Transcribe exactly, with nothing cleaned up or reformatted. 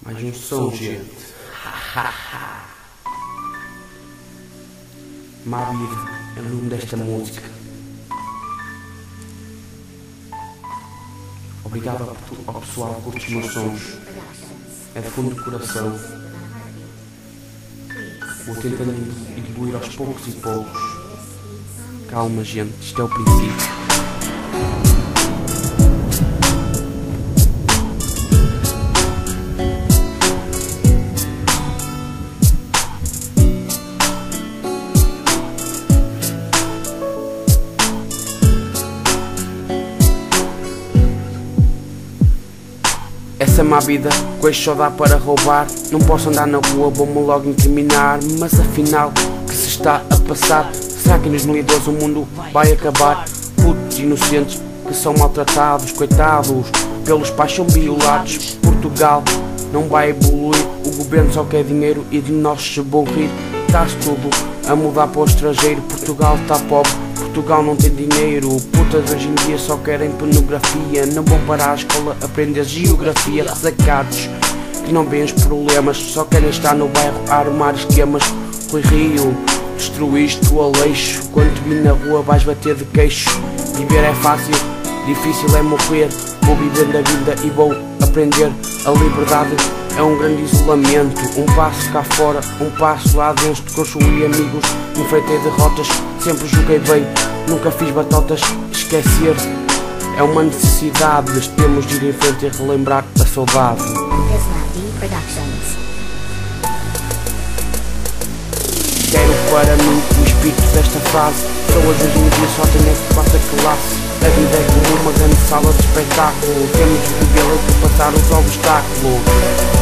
Mais um som, gente. Má Vida é o nome desta música. Obrigado ao pessoal que curte os meus sons. É de fundo do coração. Vou tentando evoluir aos poucos e poucos. Calma, gente, isto é o princípio. Essa má vida, com este só dá para roubar. Não posso andar na rua, vou-me logo incriminar. Mas afinal, o que se está a passar? Será que em dois mil e doze o mundo vai acabar? Putos inocentes que são maltratados, coitados, pelos pais são violados. Portugal não vai evoluir, o governo só quer dinheiro e de nós se vão rir. Está-se tudo a mudar para o estrangeiro, Portugal está pobre, Portugal não tem dinheiro. Putas hoje em dia só querem pornografia, não vão para a escola aprender geografia. Resacados que não veem os problemas, só querem estar no bairro a arrumar esquemas. Rui Rio, destruíste o Aleixo, quando te vi na rua vais bater de queixo. Viver é fácil, difícil é morrer. Vou vivendo a vida e vou aprender. A liberdade é um grande isolamento. Um passo cá fora, um passo lá dentro. Construí amigos, enfrentei derrotas, sempre joguei bem, nunca fiz batotas. Esquecer é uma necessidade, temos de ir em frente e relembrar a saudade. Quero para mim o espírito desta frase. Pessoas hoje em dia só têm esta quarta classe. A vida é como uma grande sala de espetáculo, temos de vivê-la e ultrapassar os obstáculos.